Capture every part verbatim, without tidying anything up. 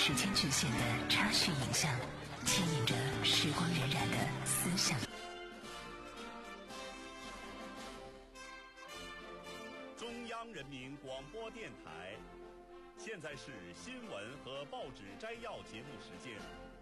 时间局限的插叙影像，牵引着时光荏苒的思想。 中央人民广播电台，现在是新闻和报纸摘要节目时间。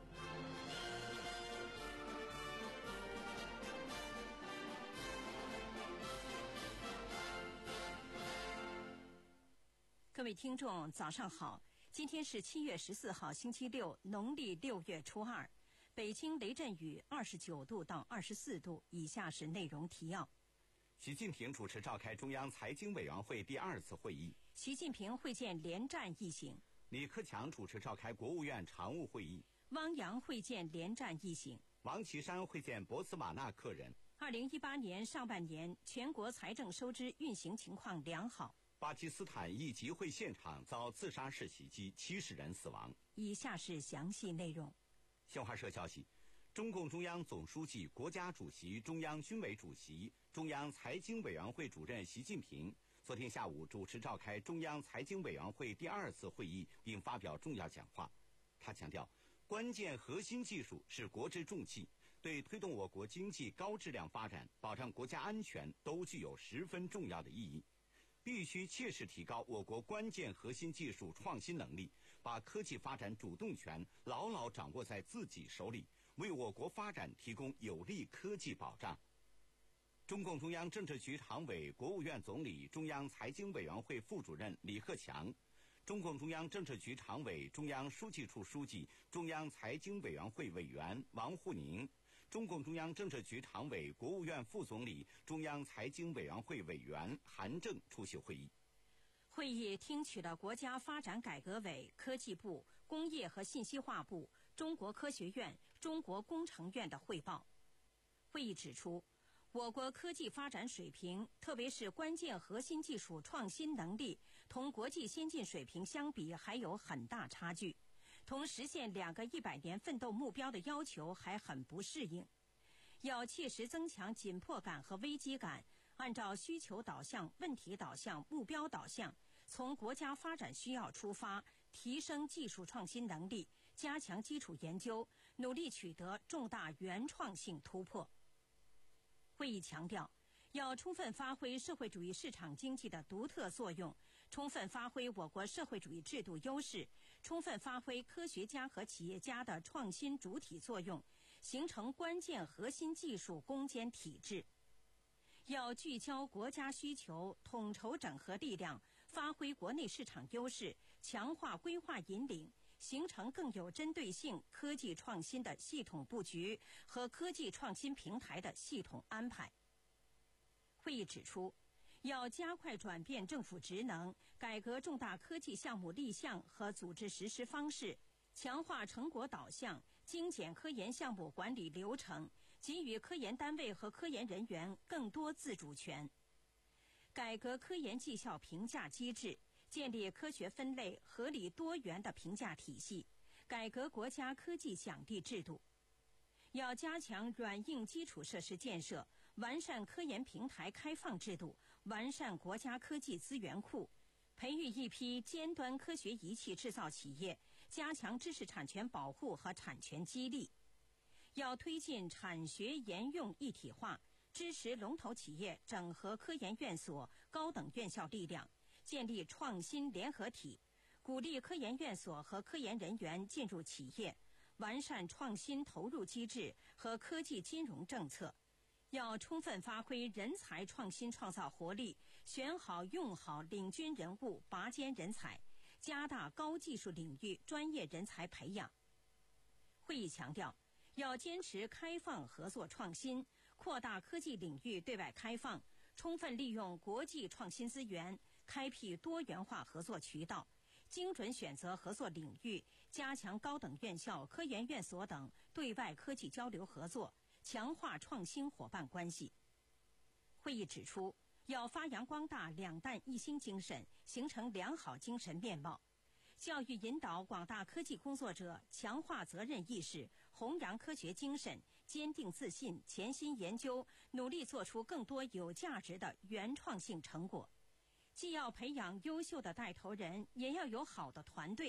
各位听众，早上好！今天是七月十四号，星期六，农历六月初二。北京雷阵雨二十九度到二十四度。以下是内容提要： 习近平主持召开中央财经委员会第二次会议。 习近平会见连战一行。 李克强主持召开国务院常务会议。 汪洋会见连战一行。 王岐山会见博茨瓦纳客人。 二零一八年上半年全国财政收支运行情况良好。 巴基斯坦一集会现场遭自杀式袭击，七十人死亡。 以下是详细内容。 新华社消息，中共中央总书记、国家主席、中央军委主席、中央财经委员会主任习近平昨天下午主持召开中央财经委员会第二次会议，并发表重要讲话。他强调，关键核心技术是国之重器，对推动我国经济高质量发展、保障国家安全都具有十分重要的意义。必须切实提高我国关键核心技术创新能力，把科技发展主动权牢牢掌握在自己手里，为我国发展提供有力科技保障。中共中央政治局常委、国务院总理、中央财经委员会副主任李克强，中共中央政治局常委、中央书记处书记、中央财经委员会委员王沪宁，中共中央政治局常委、国务院副总理、中央财经委员会委员韩正出席会议。 会议听取了国家发展改革委、科技部、工业和信息化部、中国科学院、中国工程院的汇报。会议指出，我国科技发展水平，特别是关键核心技术创新能力，同国际先进水平相比还有很大差距，同实现两个一百年奋斗目标的要求还很不适应。要切实增强紧迫感和危机感，按照需求导向、问题导向、目标导向，从国家发展需要出发，提升技术创新能力，加强基础研究，努力取得重大原创性突破。会议强调，要充分发挥社会主义市场经济的独特作用，充分发挥我国社会主义制度优势，充分发挥科学家和企业家的创新主体作用，形成关键核心技术攻坚体制。要聚焦国家需求，统筹整合力量，发挥国内市场优势，强化规划引领，形成更有针对性科技创新的系统布局和科技创新平台的系统安排。会议指出，要加快转变政府职能，改革重大科技项目立项和组织实施方式，强化成果导向，精简科研项目管理流程，给予科研单位和科研人员更多自主权。改革科研绩效评价机制，建立科学分类、合理多元的评价体系，改革国家科技奖励制度。要加强软硬基础设施建设，完善科研平台开放制度，完善国家科技资源库，培育一批尖端科学仪器制造企业，加强知识产权保护和产权激励。要推进产学研用一体化，支持龙头企业整合科研院所、高等院校力量，建立创新联合体，鼓励科研院所和科研人员进入企业，完善创新投入机制和科技金融政策。要充分发挥人才创新创造活力，选好用好领军人物、拔尖人才，加大高技术领域专业人才培养。会议强调，要坚持开放合作创新，扩大科技领域对外开放，充分利用国际创新资源，开辟多元化合作渠道，精准选择合作领域，加强高等院校、科研院所等对外科技交流合作，强化创新伙伴关系。会议指出，要发扬光大两弹一星精神，形成良好精神面貌，教育引导广大科技工作者强化责任意识，弘扬科学精神，坚定自信，潜心研究，努力做出更多有价值的原创性成果。既要培养优秀的带头人，也要有好的团队，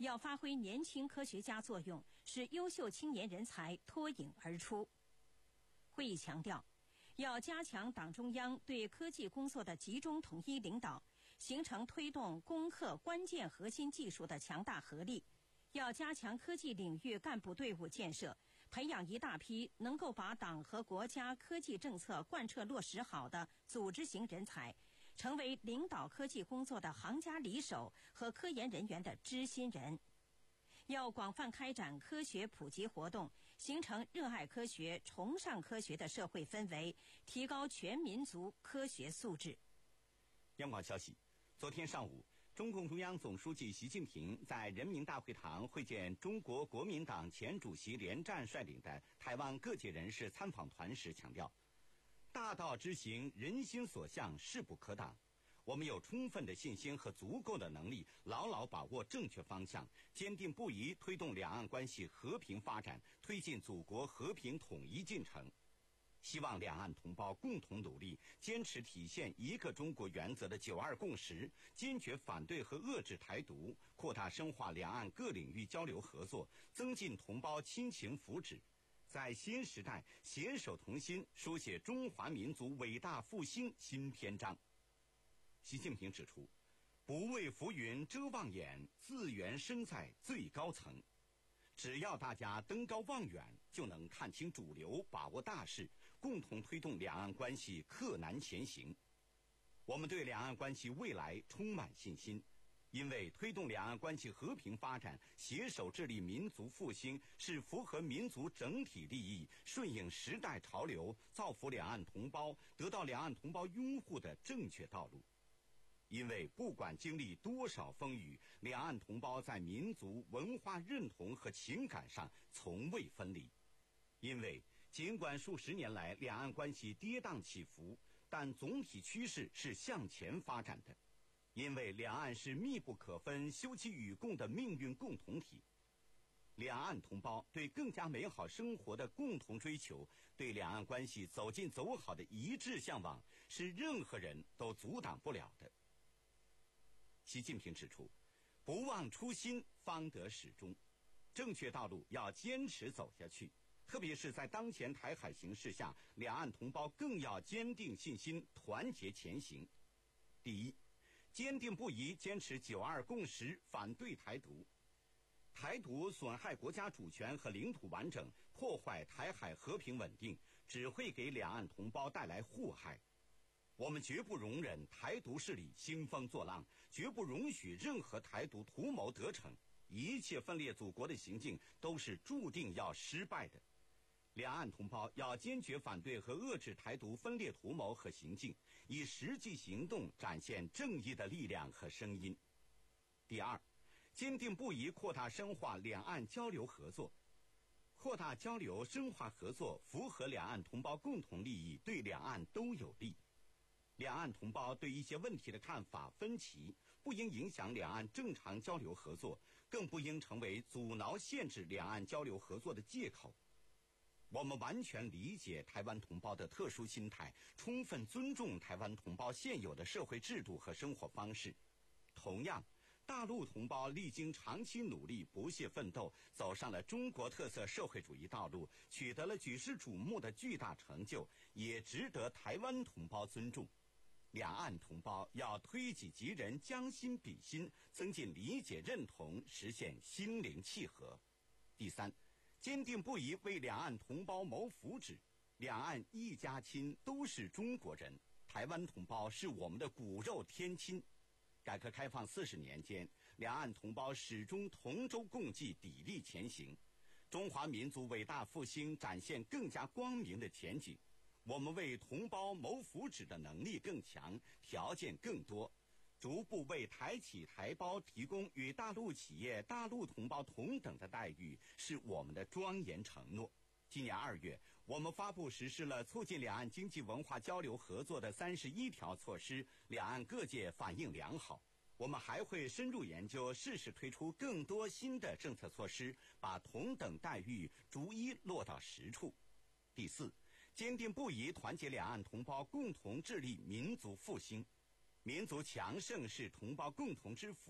要发挥年轻科学家作用，使优秀青年人才脱颖而出。会议强调，要加强党中央对科技工作的集中统一领导，形成推动攻克关键核心技术的强大合力。要加强科技领域干部队伍建设，培养一大批能够把党和国家科技政策贯彻落实好的组织型人才，成为领导科技工作的行家里手和科研人员的知心人。要广泛开展科学普及活动，形成热爱科学、崇尚科学的社会氛围，提高全民族科学素质。 央广消息，昨天上午，中共中央总书记习近平在人民大会堂会见中国国民党前主席连战率领的台湾各界人士参访团时强调，大道之行，人心所向，势不可挡。我们有充分的信心和足够的能力，牢牢把握正确方向，坚定不移推动两岸关系和平发展，推进祖国和平统一进程。希望两岸同胞共同努力，坚持体现一个中国原则的九二共识，坚决反对和遏制台独，扩大深化两岸各领域交流合作，增进同胞亲情福祉，在新时代携手同心，书写中华民族伟大复兴新篇章。习近平指出，不为浮云遮望眼，自缘身在最高层。只要大家登高望远，就能看清主流，把握大势，共同推动两岸关系克难前行。我们对两岸关系未来充满信心，因为推动两岸关系和平发展，携手致力民族复兴，是符合民族整体利益、顺应时代潮流、造福两岸同胞、得到两岸同胞拥护的正确道路。因为不管经历多少风雨，两岸同胞在民族文化认同和情感上从未分离。因为尽管数十年来两岸关系跌宕起伏，但总体趋势是向前发展的。因为两岸是密不可分、休戚与共的命运共同体。两岸同胞对更加美好生活的共同追求，对两岸关系走近走好的一致向往，是任何人都阻挡不了的。习近平指出，不忘初心，方得始终。正确道路要坚持走下去，特别是在当前台海形势下，两岸同胞更要坚定信心，团结前行。第一，坚定不移坚持九二共识，反对台独。台独损害国家主权和领土完整，破坏台海和平稳定，只会给两岸同胞带来祸害。我们绝不容忍台独势力兴风作浪，绝不容许任何台独图谋得逞，一切分裂祖国的行径都是注定要失败的。两岸同胞要坚决反对和遏制台独分裂图谋和行径，以实际行动展现正义的力量和声音。第二，坚定不移扩大深化两岸交流合作。扩大交流深化合作符合两岸同胞共同利益，对两岸都有利。两岸同胞对一些问题的看法分歧，不应影响两岸正常交流合作，更不应成为阻挠限制两岸交流合作的借口。我们完全理解台湾同胞的特殊心态，充分尊重台湾同胞现有的社会制度和生活方式。同样，大陆同胞历经长期努力、不懈奋斗，走上了中国特色社会主义道路，取得了举世瞩目的巨大成就，也值得台湾同胞尊重。两岸同胞要推己及人，将心比心，增进理解认同，实现心灵契合。第三，坚定不移为两岸同胞谋福祉。两岸一家亲，都是中国人，台湾同胞是我们的骨肉天亲。改革开放四十年间，两岸同胞始终同舟共济，砥砺前行，中华民族伟大复兴展现更加光明的前景。我们为同胞谋福祉的能力更强，条件更多，逐步为台企台胞提供与大陆企业、大陆同胞同等的待遇，是我们的庄严承诺。今年二月，我们发布实施了促进两岸经济文化交流合作的三十一条措施，两岸各界反应良好。我们还会深入研究，适时推出更多新的政策措施，把同等待遇逐一落到实处。第四，坚定不移团结两岸同胞，共同致力民族复兴。民族强盛是同胞共同之福，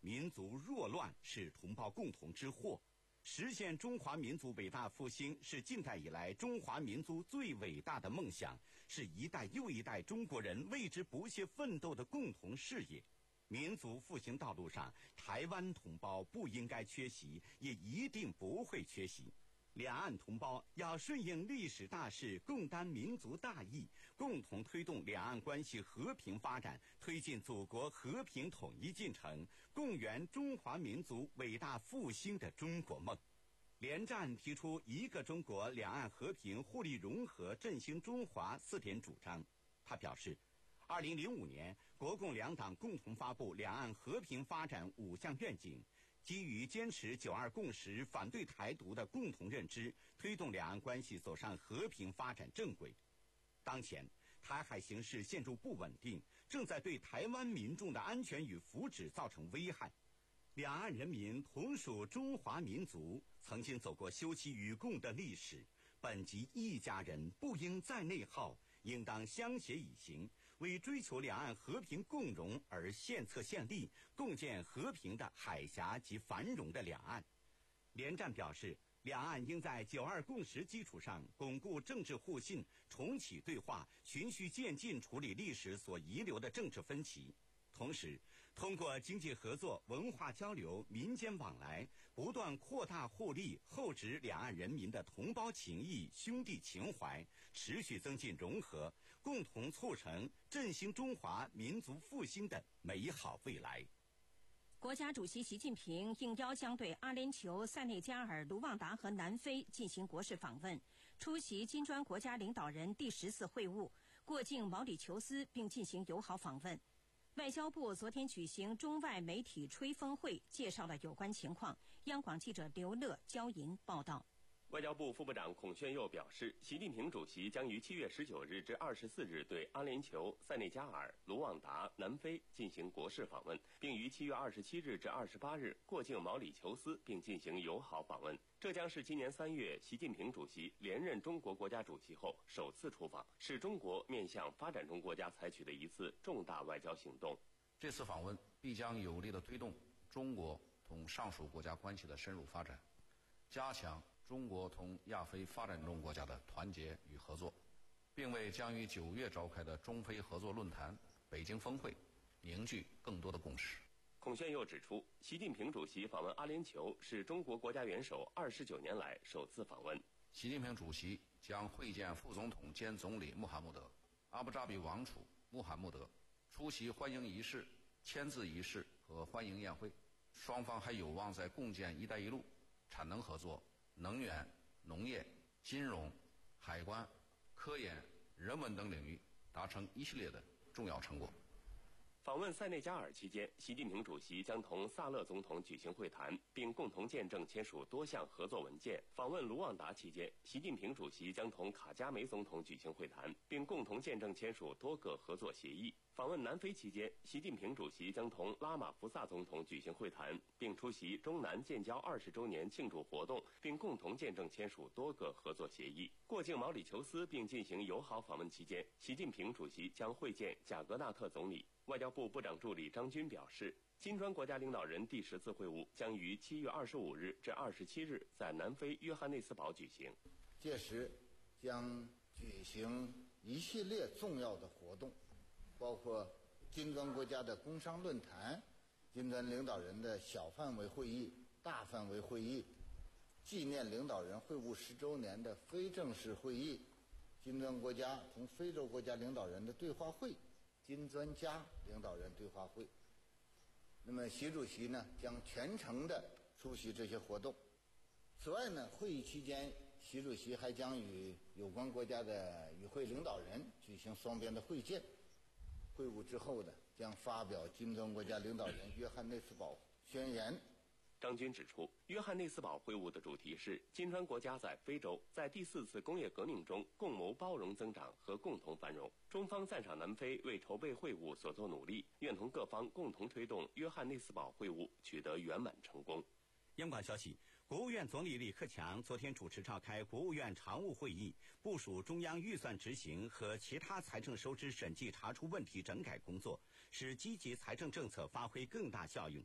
民族弱乱是同胞共同之祸。实现中华民族伟大复兴是近代以来中华民族最伟大的梦想，是一代又一代中国人为之不懈奋斗的共同事业。民族复兴道路上，台湾同胞不应该缺席，也一定不会缺席。两岸同胞要顺应历史大势，共担民族大义，共同推动两岸关系和平发展，推进祖国和平统一进程，共圆中华民族伟大复兴的中国梦。连战提出一个中国、两岸和平、互利融合、振兴中华四点主张。他表示，二零零五年，国共两党共同发布两岸和平发展五项愿景，基于坚持九二共识、反对台独的共同认知，推动两岸关系走上和平发展正轨。当前，台海形势陷入不稳定，正在对台湾民众的安全与福祉造成危害。两岸人民同属中华民族，曾经走过休戚与共的历史，本即一家人，不应再内耗，应当相携以行，为追求两岸和平共荣而献策献力，共建和平的海峡及繁荣的两岸。连战表示，两岸应在九二共识基础上巩固政治互信，重启对话，循序渐进处理历史所遗留的政治分歧。同时，通过经济合作、文化交流、民间往来，不断扩大互利，厚植两岸人民的同胞情谊、兄弟情怀，持续增进融合，共同促成振兴中华民族复兴的美好未来。 国家主席习近平应邀将对阿联酋、塞内加尔、卢旺达和南非进行国事访问，出席金砖国家领导人第十次会晤，过境毛里求斯并进行友好访问。外交部昨天举行中外媒体吹风会，介绍了有关情况。央广记者刘乐、焦莹报道。 外交部副部长孔铉佑表示，习近平主席将于七月十九日至二十四日对阿联酋、塞内加尔、卢旺达、南非进行国事访问，并于七月二十七日至二十八日过境毛里求斯，并进行友好访问。这将是今年三月习近平主席连任中国国家主席后首次出访，是中国面向发展中国家采取的一次重大外交行动。 这次访问必将有力地推动中国同上述国家关系的深入发展，加强中国同亚非发展中国家的团结与合作，并为将于九月召开的中非合作论坛、北京峰会凝聚更多的共识。 孔铉佑指出，习近平主席访问阿联酋是中国国家元首二十九年来首次访问。 习近平主席将会见副总统兼总理穆罕默德、阿布扎比王储穆罕默德，出席欢迎仪式、签字仪式和欢迎宴会。双方还有望在共建“一带一路”、产能合作、能源、农业、金融、海关、科研、人文等领域达成一系列的重要成果。 访问塞内加尔期间，习近平主席将同萨勒总统举行会谈，并共同见证签署多项合作文件。访问卢旺达期间，习近平主席将同卡加梅总统举行会谈，并共同见证签署多个合作协议。访问南非期间，习近平主席将同拉马福萨总统举行会谈，并出席中南建交二十周年庆祝活动，并共同见证签署多个合作协议。过境毛里求斯并进行友好访问期间，习近平主席将会见贾格纳特总理。外交部部长助理张军表示，金砖国家领导人第十次会晤将于七月二十五日至二十七日在南非约翰内斯堡举行。 届时将举行一系列重要的活动，包括金砖国家的工商论坛、金砖领导人的小范围会议、大范围会议、纪念领导人会晤十周年的非正式会议、金砖国家同非洲国家领导人的对话会、金砖加领导人对话会。那么习主席呢将全程的出席这些活动。此外呢，会议期间，习主席还将与有关国家的与会领导人举行双边的会见。会晤之后呢，将发表金砖国家领导人约翰内斯堡宣言。 张军指出，约翰内斯堡会晤的主题是金砖国家在非洲在第四次工业革命中共谋包容增长和共同繁荣。中方赞赏南非为筹备会晤所做努力，愿同各方共同推动约翰内斯堡会晤取得圆满成功。 央广消息，国务院总理李克强昨天主持召开国务院常务会议，部署中央预算执行和其他财政收支审计查出问题整改工作，使积极财政政策发挥更大效用。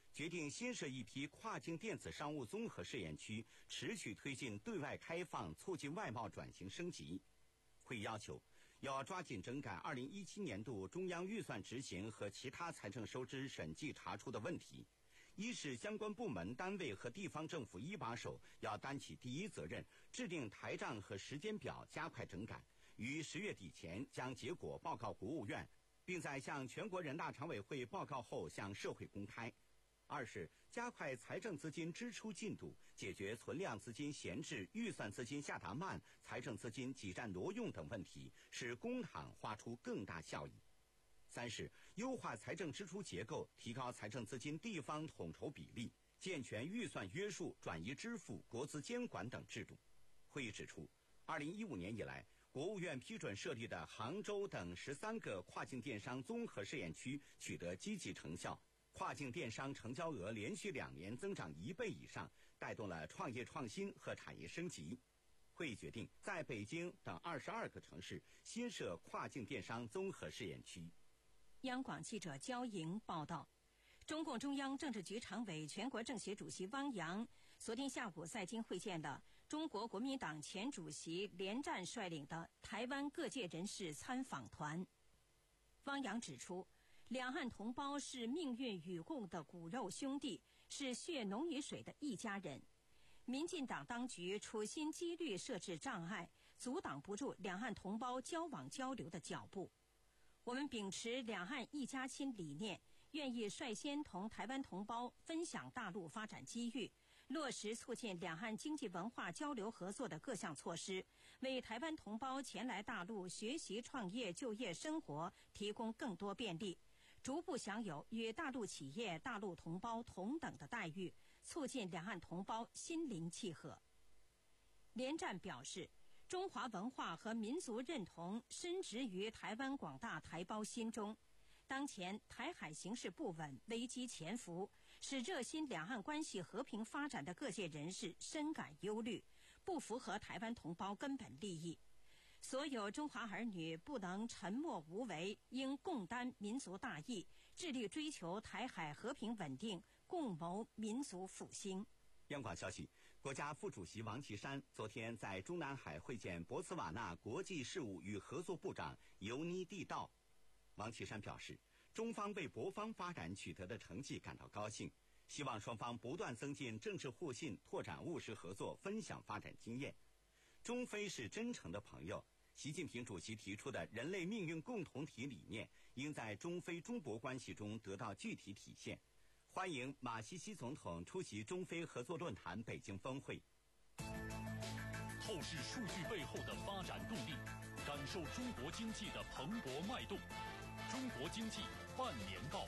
决定新设一批跨境电子商务综合试验区，持续推进对外开放，促进外贸转型升级。会议要求，要抓紧整改二零一七年度中央预算执行和其他财政收支审计查出的问题。一是相关部门单位和地方政府一把手要担起第一责任，制定台账和时间表，加快整改，于十月底前将结果报告国务院，并在向全国人大常委会报告后向社会公开。二是加快财政资金支出进度，解决存量资金闲置、预算资金下达慢、财政资金挤占挪用等问题，使公帑花出更大效益。三是优化财政支出结构，提高财政资金地方统筹比例，健全预算约束、转移支付、国资监管等制度。会议指出，二零一五年以来，国务院批准设立的杭州等十三个跨境电商综合试验区取得积极成效，跨境电商成交额连续两年增长一倍以上，带动了创业创新和产业升级。会议决定在北京等二十二个城市新设跨境电商综合试验区。 央广记者焦莹报道，中共中央政治局常委、全国政协主席汪洋昨天下午在京会见了中国国民党前主席连战率领的台湾各界人士参访团。汪洋指出，两岸同胞是命运与共的骨肉兄弟，是血浓于水的一家人。民进党当局处心积虑设置障碍，阻挡不住两岸同胞交往交流的脚步。我们秉持两岸一家亲理念，愿意率先同台湾同胞分享大陆发展机遇，落实促进两岸经济文化交流合作的各项措施，为台湾同胞前来大陆学习、创业、就业、生活提供更多便利，逐步享有与大陆企业、大陆同胞同等的待遇，促进两岸同胞心灵契合。连战表示，中华文化和民族认同深植于台湾广大台胞心中。当前台海形势不稳，危机潜伏，使热心两岸关系和平发展的各界人士深感忧虑，不符合台湾同胞根本利益。所有中华儿女不能沉默无为，应共担民族大义，致力追求台海和平稳定，共谋民族复兴。 央广消息，国家副主席王岐山昨天在中南海会见博茨瓦纳国际事务与合作部长尤尼蒂道。王岐山表示，中方为博方发展取得的成绩感到高兴，希望双方不断增进政治互信，拓展务实合作，分享发展经验。中非是真诚的朋友，习近平主席提出的人类命运共同体理念应在中非中博关系中得到具体体现。欢迎马西西总统出席中非合作论坛北京峰会。 透视数据背后的发展动力，感受中国经济的蓬勃脉动。中国经济半年报。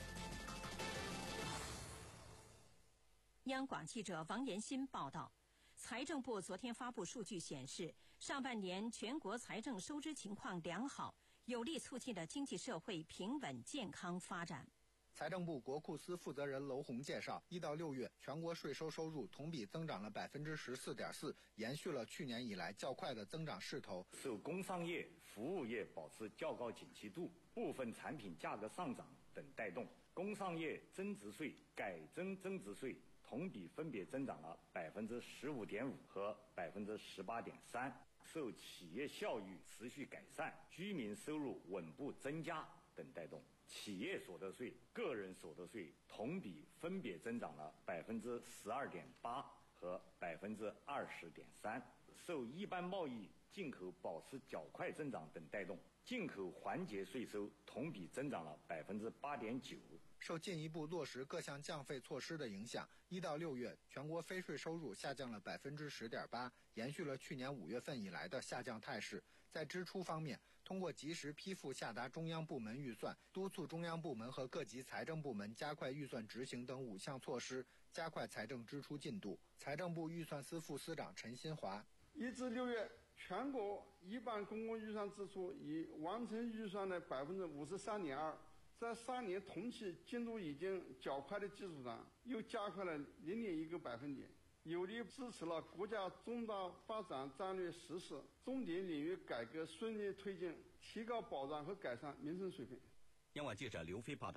央广记者王延新报道，财政部昨天发布数据显示，上半年全国财政收支情况良好，有力促进了经济社会平稳健康发展。 财政部国库司负责人娄红介绍，一到六月全国税收收入同比增长了百分之十四点四，延续了去年以来较快的增长势头。 受工商业、服务业保持较高景气度、部分产品价格上涨等带动，工商业增值税、改征增值税同比分别增长了百分之十五点五和百分之十八点三。受企业效益持续改善、居民收入稳步增加等带动，企业所得税、个人所得税同比分别增长了百分之十二点八和百分之二十点三。受一般贸易、进口保持较快增长等带动，进口环节税收同比增长了百分之八点九。 受进一步落实各项降费措施的影响，一到六月全国非税收入下降了百分之十点八，延续了去年五月份以来的下降态势。在支出方面，通过及时批复下达中央部门预算，督促中央部门和各级财政部门加快预算执行等五项措施，加快财政支出进度。财政部预算司副司长陈新华， 一至六月，全国一般公共预算支出已完成预算的百分之五十三点二。在三年同期进度已经较快的基础上，又加快了零点一个百分点，有力支持了国家重大发展战略实施、重点领域改革顺利推进，提高保障和改善民生水平。 央广记者刘飞报道，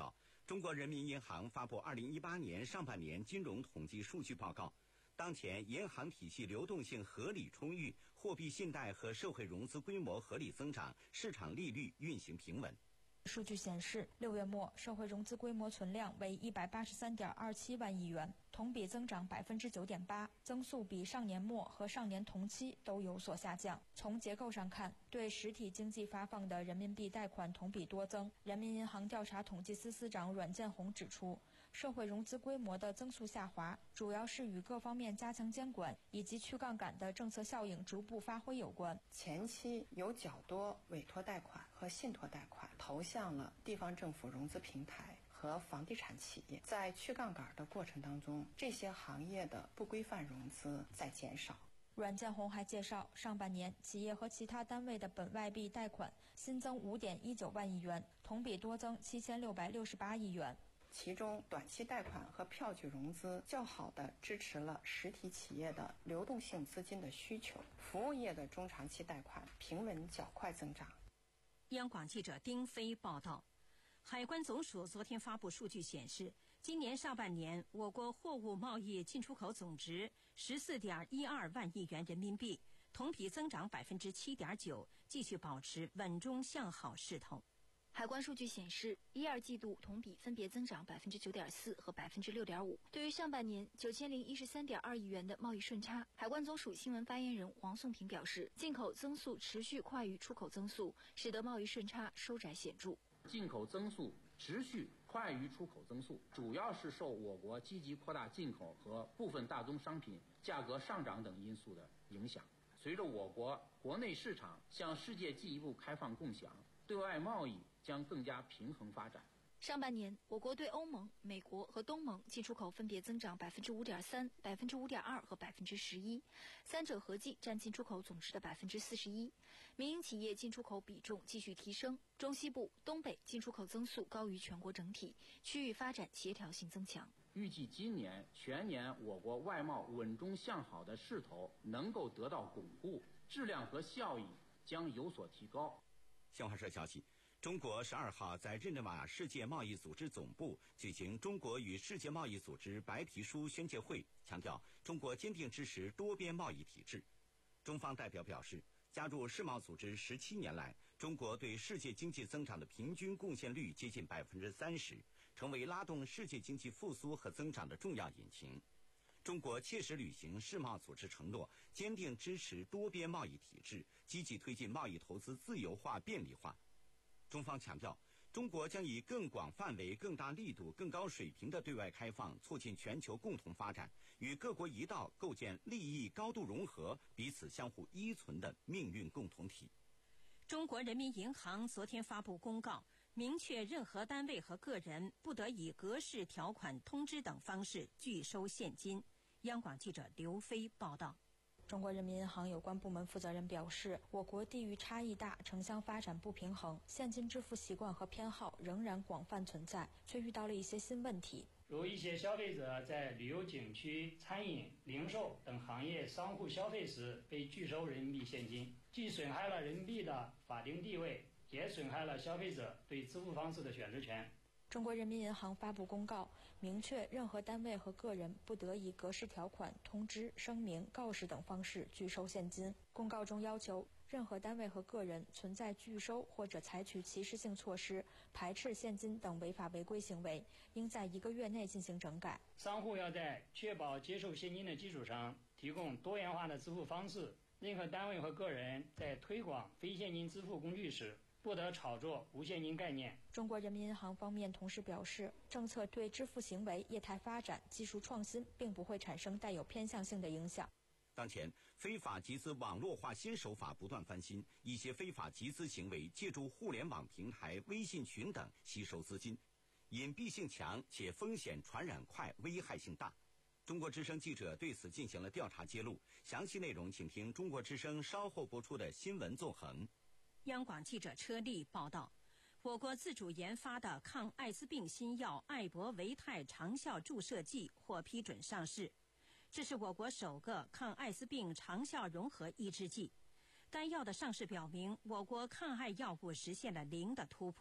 中国人民银行发布二零一八年上半年金融统计数据报告，当前银行体系流动性合理充裕，货币信贷和社会融资规模合理增长，市场利率运行平稳。 数据显示，六月末社会融资规模存量为一百八十三点二七万亿元，同比增长百分之九点八，增速比上年末和上年同期都有所下降。从结构上看，对实体经济发放的人民币贷款同比多增。人民银行调查统计司司长阮建宏指出，社会融资规模的增速下滑，主要是与各方面加强监管以及去杠杆的政策效应逐步发挥有关。 前期有较多委托贷款和信托贷款投向了地方政府融资平台和房地产企业，在去杠杆的过程当中，这些行业的不规范融资在减少。 阮建宏还介绍，上半年企业和其他单位的本外币贷款新增五点一九万亿元，同比多增七千六百六十八亿元。 其中，短期贷款和票据融资较好地支持了实体企业的流动性资金的需求，服务业的中长期贷款平稳较快增长。 央广记者丁飞报道，海关总署昨天发布数据显示，今年上半年我国货物贸易进出口总值十四点一二万亿元人民币，同比增长百分之七点九，继续保持稳中向好势头。 海关数据显示，一二季度同比分别增长百分之九点四和百分之六点五。对于上半年九千零一十三点二亿元的贸易顺差，海关总署新闻发言人黄颂平表示，进口增速持续快于出口增速，使得贸易顺差收窄显著。 进口增速持续快于出口增速，主要是受我国积极扩大进口和部分大宗商品价格上涨等因素的影响。随着我国国内市场向世界进一步开放共享，对外贸易将更加平衡发展。 上半年，我国对欧盟、美国和东盟进出口分别增长百分之五点三、百分之五点二和百分之十一，三者合计占进出口总值的百分之四十一。民营企业进出口比重继续提升，中西部、东北进出口增速高于全国整体，区域发展协调性增强。 预计今年全年我国外贸稳中向好的势头能够得到巩固，质量和效益将有所提高。 新华社消息，中国十二号在日内瓦世界贸易组织总部举行中国与世界贸易组织白皮书宣介会，强调中国坚定支持多边贸易体制。中方代表表示，加入世贸组织十七年来，中国对世界经济增长的平均贡献率接近百分之三十，成为拉动世界经济复苏和增长的重要引擎。中国切实履行世贸组织承诺，坚定支持多边贸易体制，积极推进贸易投资自由化便利化。中方强调，中国将以更广范围、更大力度、更高水平的对外开放，促进全球共同发展，与各国一道构建利益高度融合、彼此相互依存的命运共同体。 中国人民银行昨天发布公告，明确任何单位和个人不得以格式条款通知等方式拒收现金。央广记者刘飞报道。 中国人民银行有关部门负责人表示，我国地域差异大，城乡发展不平衡，现金支付习惯和偏好仍然广泛存在，却遇到了一些新问题。 如一些消费者在旅游景区、餐饮、零售等行业商户消费时被拒收人民币现金，既损害了人民币的法定地位，也损害了消费者对支付方式的选择权。 中国人民银行发布公告，明确任何单位和个人不得以格式条款、通知、声明、告示等方式拒收现金。公告中要求，任何单位和个人存在拒收或者采取歧视性措施、排斥现金等违法违规行为，应在一个月内进行整改。 商户要在确保接受现金的基础上，提供多元化的支付方式。任何单位和个人在推广非现金支付工具时，不得炒作无现金概念。 中国人民银行方面同时表示，政策对支付行为、业态发展、技术创新并不会产生带有偏向性的影响。 当前，非法集资网络化新手法不断翻新，一些非法集资行为借助互联网平台、微信群等吸收资金，隐蔽性强且风险传染快，危害性大。中国之声记者对此进行了调查揭露，详细内容请听中国之声稍后播出的新闻纵横。 央广记者车丽报道，我国自主研发的抗艾滋病新药艾博维泰长效注射剂获批准上市，这是我国首个抗艾滋病长效融合抑制剂。该药的上市表明，我国抗艾药物实现了零的突破，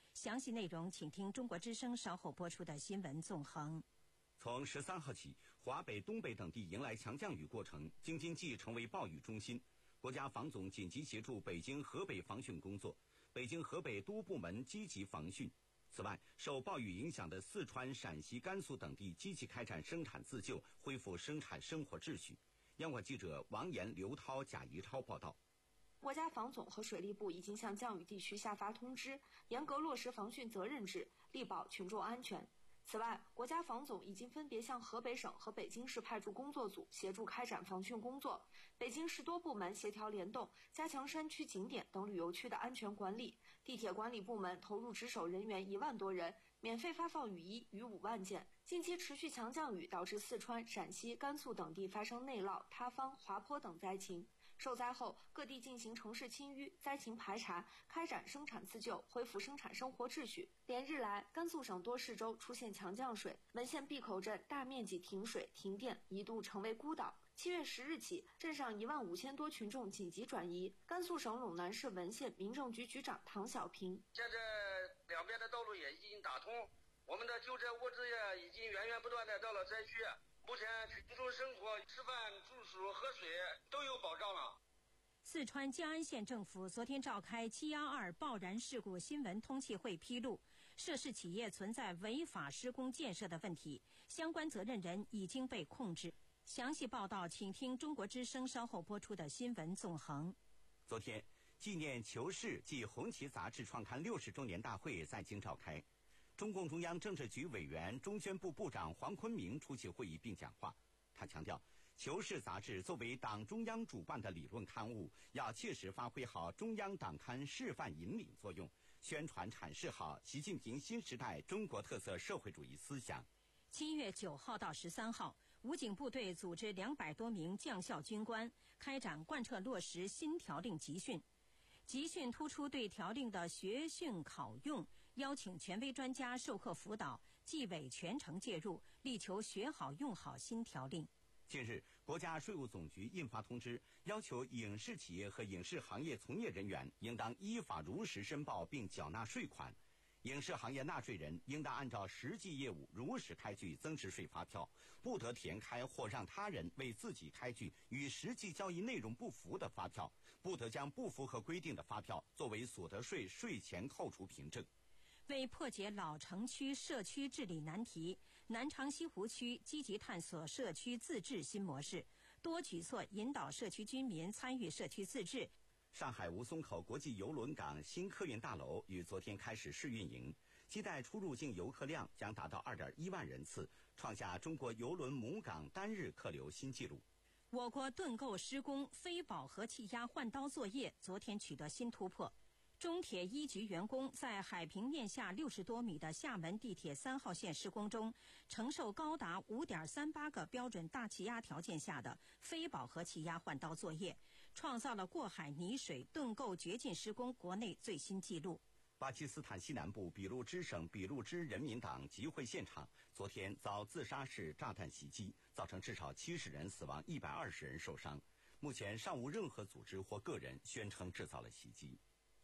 详细内容请听中国之声稍后播出的新闻纵横。 从十三号起，华北、东北等地迎来强降雨过程，京津冀成为暴雨中心。国家防总紧急协助北京、河北防汛工作，北京、河北多部门积极防汛。此外，受暴雨影响的四川、陕西、甘肃等地积极开展生产自救，恢复生产生活秩序。央广记者王岩、刘涛、贾怡超报道。 国家防总和水利部已经向降雨地区下发通知，严格落实防汛责任制，力保群众安全。此外，国家防总已经分别向河北省和北京市派驻工作组协助开展防汛工作，北京市多部门协调联动，加强山区景点等旅游区的安全管理。地铁管理部门投入值守人员一万多人，免费发放雨衣逾五万件。近期持续强降雨导致四川、陕西、甘肃等地发生内涝、塌方、滑坡等灾情。受灾后，各地进行城市清淤、灾情排查，开展生产自救，恢复生产生活秩序。连日来，甘肃省多市州出现强降水，文县闭口镇大面积停水停电，一度成为孤岛。七月十日起，镇上一万五千多群众紧急转移。甘肃省陇南市文县民政局局长唐小平： 现在两边的道路也已经打通，我们的救灾物资也已经源源不断的到了灾区。目前群众生活、吃饭、住宿、喝水都有保障了。 四川嘉安县政府昨天召开七一二爆燃事故新闻通气会，披露涉事企业存在违法施工建设的问题，相关责任人已经被控制。详细报道请听中国之声稍后播出的新闻纵横。 昨天，纪念求是暨红旗杂志创刊六十周年大会在京召开。中共中央政治局委员、中宣部部长黄坤明出席会议并讲话。他强调，求是杂志作为党中央主办的理论刊物，要切实发挥好中央党刊示范引领作用，宣传阐释好习近平新时代中国特色社会主义思想。 七月九号到十三号，武警部队组织两百多名将校军官开展贯彻落实新条令集训。集训突出对条令的学训考用，邀请权威专家授课辅导，纪委全程介入，力求学好用好新条令。 近日，国家税务总局印发通知，要求影视企业和影视行业从业人员应当依法如实申报并缴纳税款。影视行业纳税人应当按照实际业务如实开具增值税发票，不得填开或让他人为自己开具与实际交易内容不符的发票，不得将不符合规定的发票作为所得税税前扣除凭证。 为破解老城区社区治理难题，南昌西湖区积极探索社区自治新模式，多举措引导社区居民参与社区自治。 上海吴淞口国际邮轮港新客运大楼于昨天开始试运营，期待出入境游客量将达到 二点一万人次，创下中国邮轮母港单日客流新纪录。 我国盾构施工非饱和气压换刀作业昨天取得新突破。中铁一局员工在海平面下六十多米的厦门地铁三号线施工中，承受高达 五点三八个标准大气压条件下的非饱和气压换刀作业，创造了过海泥水盾构掘进施工国内最新纪录。 巴基斯坦西南部俾路支省俾路支人民党集会现场昨天遭自杀式炸弹袭击，造成至少七十人死亡，一百二十人受伤。目前尚无任何组织或个人宣称制造了袭击。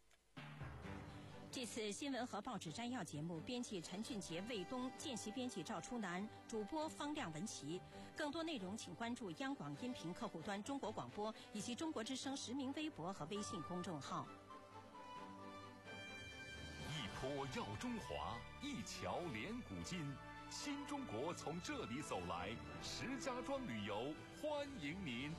这次新闻和报纸摘要节目，编辑陈俊杰、魏东，见习编辑赵初南，主播方亮、文琪。更多内容请关注央广音频客户端中国广播以及中国之声实名微博和微信公众号。 一坡耀中华，一桥连古今，新中国从这里走来。石家庄旅游欢迎您。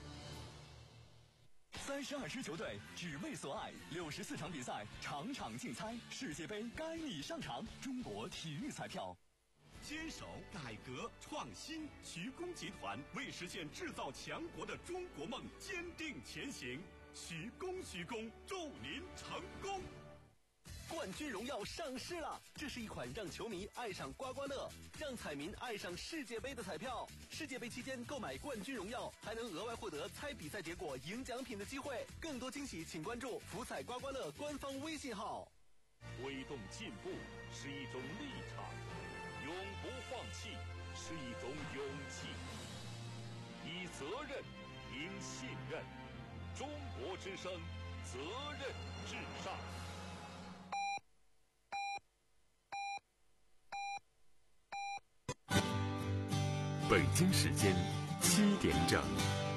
三十二支球队只为所爱，六十四场比赛，场场竞猜，世界杯该你上场。中国体育彩票。 坚守、改革、创新，徐工集团为实现制造强国的中国梦坚定前行。徐工，徐工，祝您成功！ 冠军荣耀上市了，这是一款让球迷爱上刮刮乐，让彩民爱上世界杯的彩票。世界杯期间购买冠军荣耀，还能额外获得猜比赛结果、赢奖品的机会。更多惊喜，请关注福彩刮刮乐官方微信号。 推动进步是一种立场，永不放弃是一种勇气。以责任赢信任，中国之声，责任至上。 北京时间七点整。